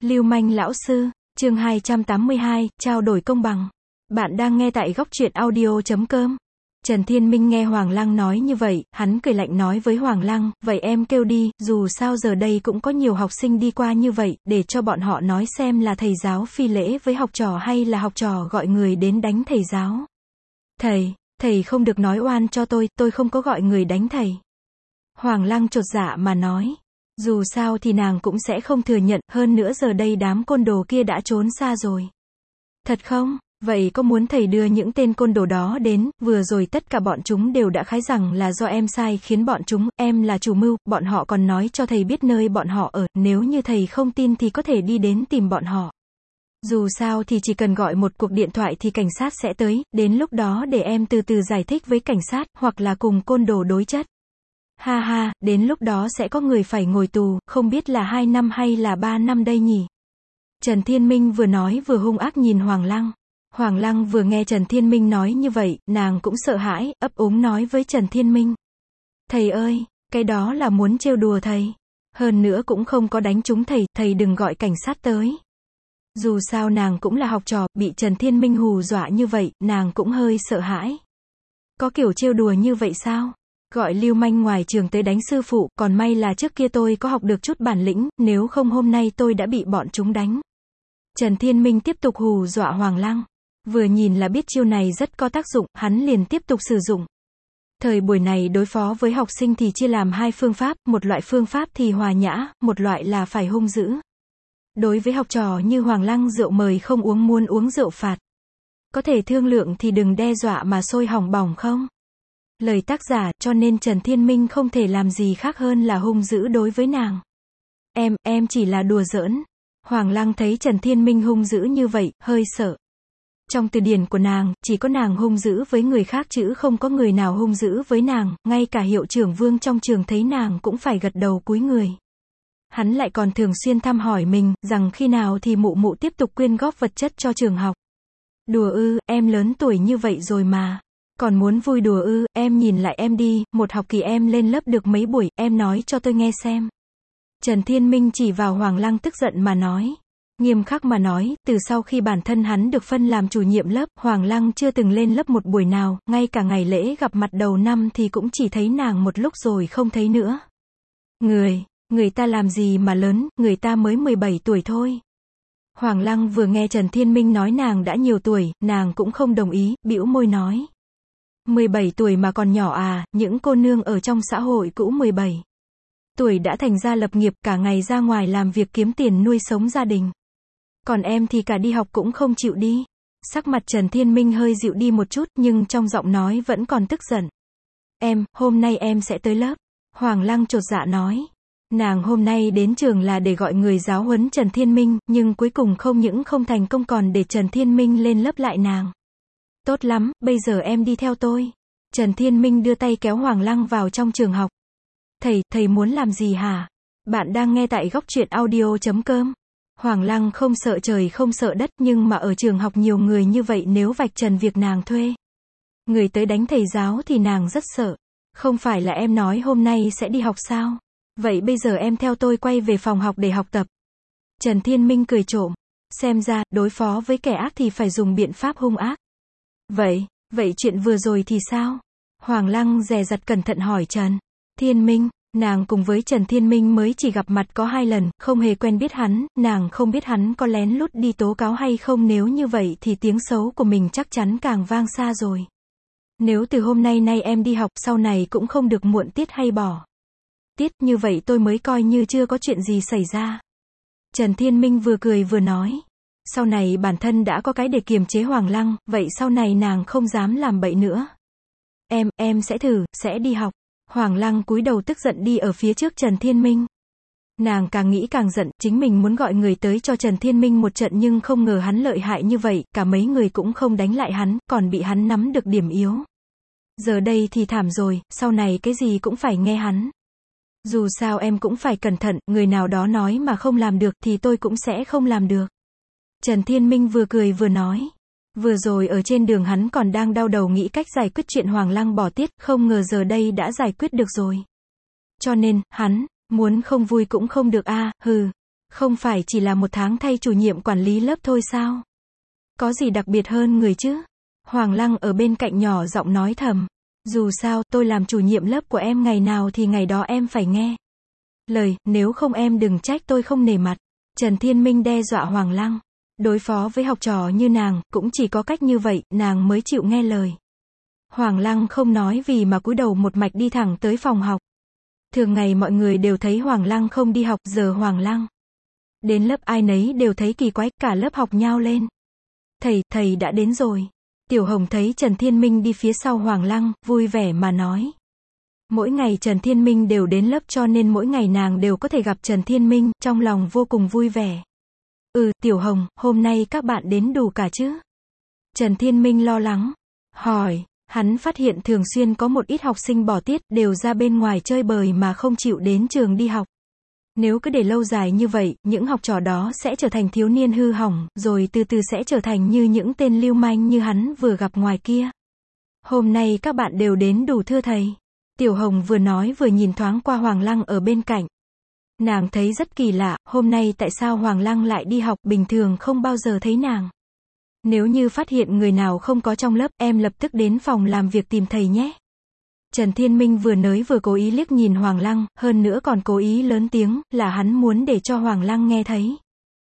Lưu manh lão sư, chương 282, trao đổi công bằng. Bạn đang nghe tại góc truyện audio.com. Trần Thiên Minh nghe Hoàng Lăng nói như vậy, hắn cười lạnh nói với Hoàng Lăng, vậy em kêu đi, dù sao giờ đây cũng có nhiều học sinh đi qua như vậy, để cho bọn họ nói xem là thầy giáo phi lễ với học trò hay là học trò gọi người đến đánh thầy giáo. Thầy không được nói oan cho tôi không có gọi người đánh thầy. Hoàng Lăng chột dạ mà nói. Dù sao thì nàng cũng sẽ không thừa nhận, hơn nữa giờ đây đám côn đồ kia đã trốn xa rồi. Thật không? Vậy có muốn thầy đưa những tên côn đồ đó đến, vừa rồi tất cả bọn chúng đều đã khái rằng là do em sai khiến bọn chúng, em là chủ mưu, bọn họ còn nói cho thầy biết nơi bọn họ ở, nếu như thầy không tin thì có thể đi đến tìm bọn họ. Dù sao thì chỉ cần gọi một cuộc điện thoại thì cảnh sát sẽ tới, đến lúc đó để em từ từ giải thích với cảnh sát, hoặc là cùng côn đồ đối chất. Ha ha, đến lúc đó sẽ có người phải ngồi tù, không biết là 2 năm hay là 3 năm đây nhỉ? Trần Thiên Minh vừa nói vừa hung ác nhìn Hoàng Lăng. Hoàng Lăng vừa nghe Trần Thiên Minh nói như vậy, nàng cũng sợ hãi, ấp úng nói với Trần Thiên Minh. Thầy ơi, cái đó là muốn trêu đùa thầy. Hơn nữa cũng không có đánh trúng thầy đừng gọi cảnh sát tới. Dù sao nàng cũng là học trò, bị Trần Thiên Minh hù dọa như vậy, nàng cũng hơi sợ hãi. Có kiểu trêu đùa như vậy sao? Gọi lưu manh ngoài trường tới đánh sư phụ, còn may là trước kia tôi có học được chút bản lĩnh, nếu không hôm nay tôi đã bị bọn chúng đánh. Trần Thiên Minh tiếp tục hù dọa Hoàng Lăng. Vừa nhìn là biết chiêu này rất có tác dụng, hắn liền tiếp tục sử dụng. Thời buổi này đối phó với học sinh thì chia làm 2 phương pháp, một loại phương pháp thì hòa nhã, một loại là phải hung dữ. Đối với học trò như Hoàng Lăng, rượu mời không uống, muốn uống rượu phạt. Có thể thương lượng thì đừng đe dọa mà sôi hỏng bỏng không? Lời tác giả, cho nên Trần Thiên Minh không thể làm gì khác hơn là hung dữ đối với nàng. Em chỉ là đùa giỡn. Hoàng Lăng thấy Trần Thiên Minh hung dữ như vậy, hơi sợ. Trong từ điển của nàng, chỉ có nàng hung dữ với người khác chứ không có người nào hung dữ với nàng, ngay cả hiệu trưởng Vương trong trường thấy nàng cũng phải gật đầu cúi người. Hắn lại còn thường xuyên thăm hỏi mình, rằng khi nào thì mụ tiếp tục quyên góp vật chất cho trường học. Đùa ư, em lớn tuổi như vậy rồi mà. Còn muốn vui đùa ư, em nhìn lại em đi, một học kỳ em lên lớp được mấy buổi, em nói cho tôi nghe xem. Trần Thiên Minh chỉ vào Hoàng Lăng tức giận mà nói. Nghiêm khắc mà nói, từ sau khi bản thân hắn được phân làm chủ nhiệm lớp, Hoàng Lăng chưa từng lên lớp một buổi nào, ngay cả ngày lễ gặp mặt đầu năm thì cũng chỉ thấy nàng một lúc rồi không thấy nữa. Người ta làm gì mà lớn, người ta mới 17 tuổi thôi. Hoàng Lăng vừa nghe Trần Thiên Minh nói nàng đã nhiều tuổi, nàng cũng không đồng ý, bĩu môi nói. 17 tuổi mà còn nhỏ à, những cô nương ở trong xã hội cũng 17 tuổi đã thành ra lập nghiệp, cả ngày ra ngoài làm việc kiếm tiền nuôi sống gia đình. Còn em thì cả đi học cũng không chịu đi. Sắc mặt Trần Thiên Minh hơi dịu đi một chút, nhưng trong giọng nói vẫn còn tức giận. Hôm nay em sẽ tới lớp. Hoàng Lăng chột dạ nói. Nàng hôm nay đến trường là để gọi người giáo huấn Trần Thiên Minh, nhưng cuối cùng không những không thành công còn để Trần Thiên Minh lên lớp lại nàng. Tốt lắm, bây giờ em đi theo tôi. Trần Thiên Minh đưa tay kéo Hoàng Lăng vào trong trường học. Thầy muốn làm gì hả? Bạn đang nghe tại góc truyện audio.com. Hoàng Lăng không sợ trời không sợ đất, nhưng mà ở trường học nhiều người như vậy, nếu vạch trần việc nàng thuê người tới đánh thầy giáo thì nàng rất sợ. Không phải là em nói hôm nay sẽ đi học sao? Vậy bây giờ em theo tôi quay về phòng học để học tập. Trần Thiên Minh cười trộm. Xem ra, đối phó với kẻ ác thì phải dùng biện pháp hung ác. Vậy chuyện vừa rồi thì sao? Hoàng Lăng dè dặt cẩn thận hỏi Trần Thiên Minh. Nàng cùng với Trần Thiên Minh mới chỉ gặp mặt có 2 lần, không hề quen biết hắn, nàng không biết hắn có lén lút đi tố cáo hay không, nếu như vậy thì tiếng xấu của mình chắc chắn càng vang xa rồi. Nếu từ hôm nay em đi học, sau này cũng không được muộn tiết hay bỏ tiết, như vậy tôi mới coi như chưa có chuyện gì xảy ra. Trần Thiên Minh vừa cười vừa nói. Sau này bản thân đã có cái để kiềm chế Hoàng Lăng, vậy sau này nàng không dám làm bậy nữa. Em sẽ thử, sẽ đi học. Hoàng Lăng cúi đầu tức giận đi ở phía trước Trần Thiên Minh. Nàng càng nghĩ càng giận, chính mình muốn gọi người tới cho Trần Thiên Minh một trận nhưng không ngờ hắn lợi hại như vậy, cả mấy người cũng không đánh lại hắn, còn bị hắn nắm được điểm yếu. Giờ đây thì thảm rồi, sau này cái gì cũng phải nghe hắn. Dù sao em cũng phải cẩn thận, người nào đó nói mà không làm được thì tôi cũng sẽ không làm được. Trần Thiên Minh vừa cười vừa nói. Vừa rồi ở trên đường hắn còn đang đau đầu nghĩ cách giải quyết chuyện Hoàng Lăng bỏ tiết, không ngờ giờ đây đã giải quyết được rồi. Cho nên, hắn muốn không vui cũng không được a. Không phải chỉ là một tháng thay chủ nhiệm quản lý lớp thôi sao? Có gì đặc biệt hơn người chứ? Hoàng Lăng ở bên cạnh nhỏ giọng nói thầm. Dù sao, tôi làm chủ nhiệm lớp của em ngày nào thì ngày đó em phải nghe lời, nếu không em đừng trách tôi không nể mặt. Trần Thiên Minh đe dọa Hoàng Lăng. Đối phó với học trò như nàng, cũng chỉ có cách như vậy, nàng mới chịu nghe lời. Hoàng Lăng không nói vì mà cúi đầu một mạch đi thẳng tới phòng học. Thường ngày mọi người đều thấy Hoàng Lăng không đi học, giờ Hoàng Lăng đến lớp ai nấy đều thấy kỳ quái, cả lớp học nhao lên. Thầy đã đến rồi. Tiểu Hồng thấy Trần Thiên Minh đi phía sau Hoàng Lăng, vui vẻ mà nói. Mỗi ngày Trần Thiên Minh đều đến lớp cho nên mỗi ngày nàng đều có thể gặp Trần Thiên Minh, trong lòng vô cùng vui vẻ. Tiểu Hồng, hôm nay các bạn đến đủ cả chứ? Trần Thiên Minh lo lắng hỏi, hắn phát hiện thường xuyên có một ít học sinh bỏ tiết, đều ra bên ngoài chơi bời mà không chịu đến trường đi học. Nếu cứ để lâu dài như vậy, những học trò đó sẽ trở thành thiếu niên hư hỏng, rồi từ từ sẽ trở thành như những tên lưu manh như hắn vừa gặp ngoài kia. Hôm nay các bạn đều đến đủ thưa thầy. Tiểu Hồng vừa nói vừa nhìn thoáng qua Hoàng Lăng ở bên cạnh. Nàng thấy rất kỳ lạ, hôm nay tại sao Hoàng Lăng lại đi học, bình thường không bao giờ thấy nàng. Nếu như phát hiện người nào không có trong lớp, em lập tức đến phòng làm việc tìm thầy nhé. Trần Thiên Minh vừa nói vừa cố ý liếc nhìn Hoàng Lăng, hơn nữa còn cố ý lớn tiếng, là hắn muốn để cho Hoàng Lăng nghe thấy.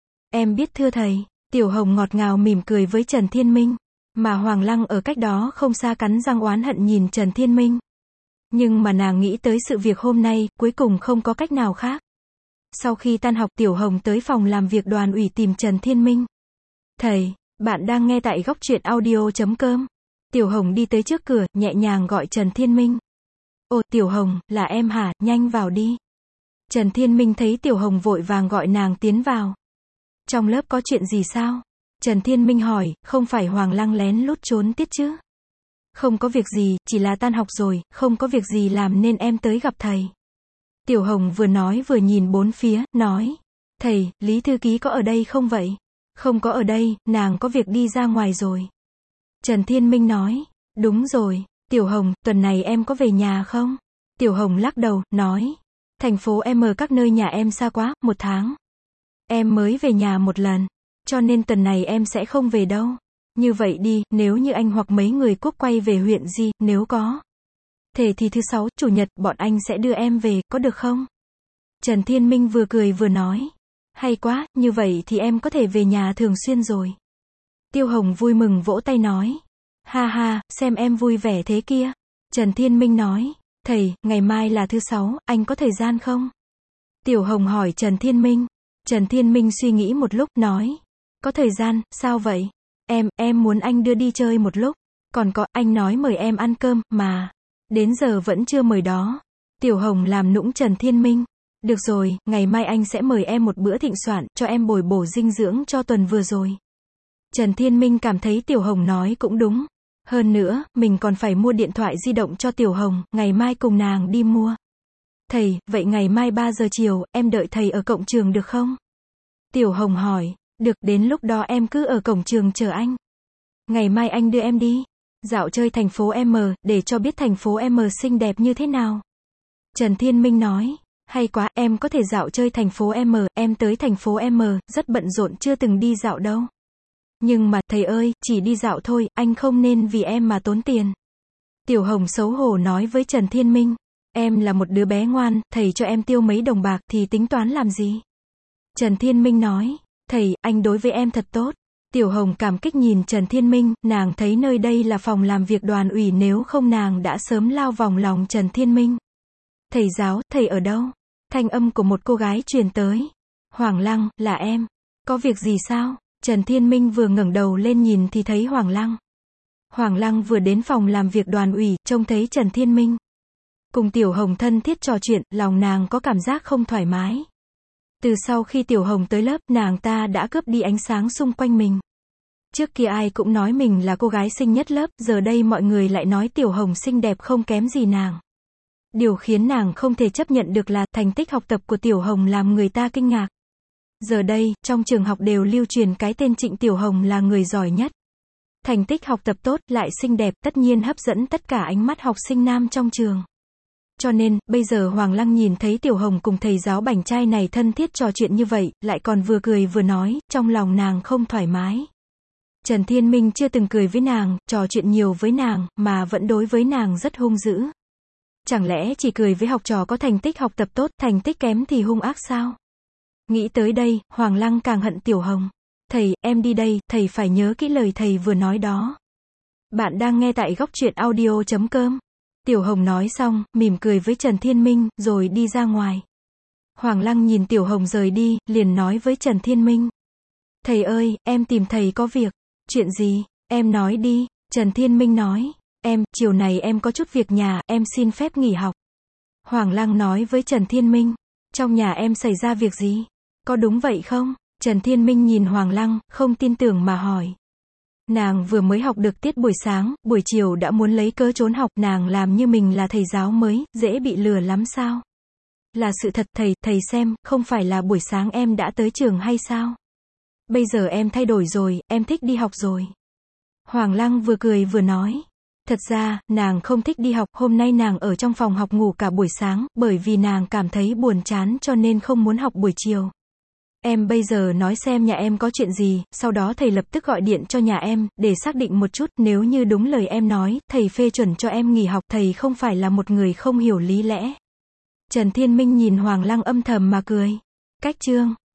Em biết thưa thầy. Tiểu Hồng ngọt ngào mỉm cười với Trần Thiên Minh. Mà Hoàng Lăng ở cách đó không xa cắn răng oán hận nhìn Trần Thiên Minh. Nhưng mà nàng nghĩ tới sự việc hôm nay, cuối cùng không có cách nào khác. Sau khi tan học, Tiểu Hồng tới phòng làm việc đoàn ủy tìm Trần Thiên Minh. Thầy, bạn đang nghe tại góc truyện audio.com. Tiểu Hồng đi tới trước cửa, nhẹ nhàng gọi Trần Thiên Minh. Ồ, Tiểu Hồng, là em hả, nhanh vào đi. Trần Thiên Minh thấy Tiểu Hồng vội vàng gọi nàng tiến vào. Trong lớp có chuyện gì sao? Trần Thiên Minh hỏi, không phải Hoàng Lăng lén lút trốn tiết chứ? Không có việc gì, chỉ là tan học rồi, không có việc gì làm nên em tới gặp thầy. Tiểu Hồng vừa nói vừa nhìn bốn phía, nói. Thầy, Lý thư ký có ở đây không vậy? Không có ở đây, nàng có việc đi ra ngoài rồi. Trần Thiên Minh nói. Đúng rồi. Tiểu Hồng, tuần này em có về nhà không? Tiểu Hồng lắc đầu, nói. Thành phố M các nơi nhà em xa quá, 1 tháng. Em mới về nhà 1 lần. Cho nên tuần này em sẽ không về đâu. Như vậy đi, nếu như anh hoặc mấy người Quốc quay về huyện Di, nếu có thể thì thứ 6, chủ nhật, bọn anh sẽ đưa em về, có được không? Trần Thiên Minh vừa cười vừa nói. Hay quá, như vậy thì em có thể về nhà thường xuyên rồi. Tiêu Hồng vui mừng vỗ tay nói. Ha ha, xem em vui vẻ thế kia. Trần Thiên Minh nói. Thầy, ngày mai là thứ 6, anh có thời gian không? Tiểu Hồng hỏi Trần Thiên Minh. Trần Thiên Minh suy nghĩ một lúc, nói. Có thời gian, sao vậy? Em muốn anh đưa đi chơi một lúc. Còn có, anh nói mời em ăn cơm, mà. Đến giờ vẫn chưa mời đó. Tiểu Hồng làm nũng Trần Thiên Minh. Được rồi, ngày mai anh sẽ mời em một bữa thịnh soạn, cho em bồi bổ dinh dưỡng cho tuần vừa rồi. Trần Thiên Minh cảm thấy Tiểu Hồng nói cũng đúng. Hơn nữa, mình còn phải mua điện thoại di động cho Tiểu Hồng, ngày mai cùng nàng đi mua. Thầy, vậy ngày mai 3 giờ chiều, em đợi thầy ở cổng trường được không? Tiểu Hồng hỏi. Được, đến lúc đó em cứ ở cổng trường chờ anh. Ngày mai anh đưa em đi dạo chơi thành phố M, để cho biết thành phố M xinh đẹp như thế nào. Trần Thiên Minh nói. Hay quá, em có thể dạo chơi thành phố M, em tới thành phố M, rất bận rộn chưa từng đi dạo đâu. Nhưng mà, thầy ơi, chỉ đi dạo thôi, anh không nên vì em mà tốn tiền. Tiểu Hồng xấu hổ nói với Trần Thiên Minh. Em là một đứa bé ngoan, thầy cho em tiêu mấy đồng bạc thì tính toán làm gì? Trần Thiên Minh nói. Thầy, anh đối với em thật tốt. Tiểu Hồng cảm kích nhìn Trần Thiên Minh, nàng thấy nơi đây là phòng làm việc đoàn ủy, nếu không nàng đã sớm lao vòng lòng Trần Thiên Minh. Thầy giáo, thầy ở đâu? Thanh âm của một cô gái truyền tới. Hoàng Lăng, là em. Có việc gì sao? Trần Thiên Minh vừa ngẩng đầu lên nhìn thì thấy Hoàng Lăng. Hoàng Lăng vừa đến phòng làm việc đoàn ủy, trông thấy Trần Thiên Minh cùng Tiểu Hồng thân thiết trò chuyện, lòng nàng có cảm giác không thoải mái. Từ sau khi Tiểu Hồng tới lớp, nàng ta đã cướp đi ánh sáng xung quanh mình. Trước kia ai cũng nói mình là cô gái xinh nhất lớp, giờ đây mọi người lại nói Tiểu Hồng xinh đẹp không kém gì nàng. Điều khiến nàng không thể chấp nhận được là, thành tích học tập của Tiểu Hồng làm người ta kinh ngạc. Giờ đây, trong trường học đều lưu truyền cái tên Trịnh Tiểu Hồng là người giỏi nhất. Thành tích học tập tốt, lại xinh đẹp, tất nhiên hấp dẫn tất cả ánh mắt học sinh nam trong trường. Cho nên, bây giờ Hoàng Lăng nhìn thấy Tiểu Hồng cùng thầy giáo bảnh trai này thân thiết trò chuyện như vậy, lại còn vừa cười vừa nói, trong lòng nàng không thoải mái. Trần Thiên Minh chưa từng cười với nàng, trò chuyện nhiều với nàng, mà vẫn đối với nàng rất hung dữ. Chẳng lẽ chỉ cười với học trò có thành tích học tập tốt, thành tích kém thì hung ác sao? Nghĩ tới đây, Hoàng Lăng càng hận Tiểu Hồng. Thầy, em đi đây, thầy phải nhớ kỹ lời thầy vừa nói đó. Bạn đang nghe tại góc truyện audio.com. Tiểu Hồng nói xong, mỉm cười với Trần Thiên Minh, rồi đi ra ngoài. Hoàng Lăng nhìn Tiểu Hồng rời đi, liền nói với Trần Thiên Minh. Thầy ơi, em tìm thầy có việc. Chuyện gì? Em nói đi. Trần Thiên Minh nói. Chiều này em có chút việc nhà, em xin phép nghỉ học. Hoàng Lăng nói với Trần Thiên Minh. Trong nhà em xảy ra việc gì? Có đúng vậy không? Trần Thiên Minh nhìn Hoàng Lăng, không tin tưởng mà hỏi. Nàng vừa mới học được tiết buổi sáng, buổi chiều đã muốn lấy cớ trốn học, nàng làm như mình là thầy giáo mới, dễ bị lừa lắm sao? Là sự thật thầy xem, không phải là buổi sáng em đã tới trường hay sao? Bây giờ em thay đổi rồi, em thích đi học rồi. Hoàng Lăng vừa cười vừa nói. Thật ra, nàng không thích đi học, hôm nay nàng ở trong phòng học ngủ cả buổi sáng, bởi vì nàng cảm thấy buồn chán cho nên không muốn học buổi chiều. Em bây giờ nói xem nhà em có chuyện gì, sau đó thầy lập tức gọi điện cho nhà em, để xác định một chút, nếu như đúng lời em nói, thầy phê chuẩn cho em nghỉ học, thầy không phải là một người không hiểu lý lẽ. Trần Thiên Minh nhìn Hoàng Lăng âm thầm mà cười. Cách chương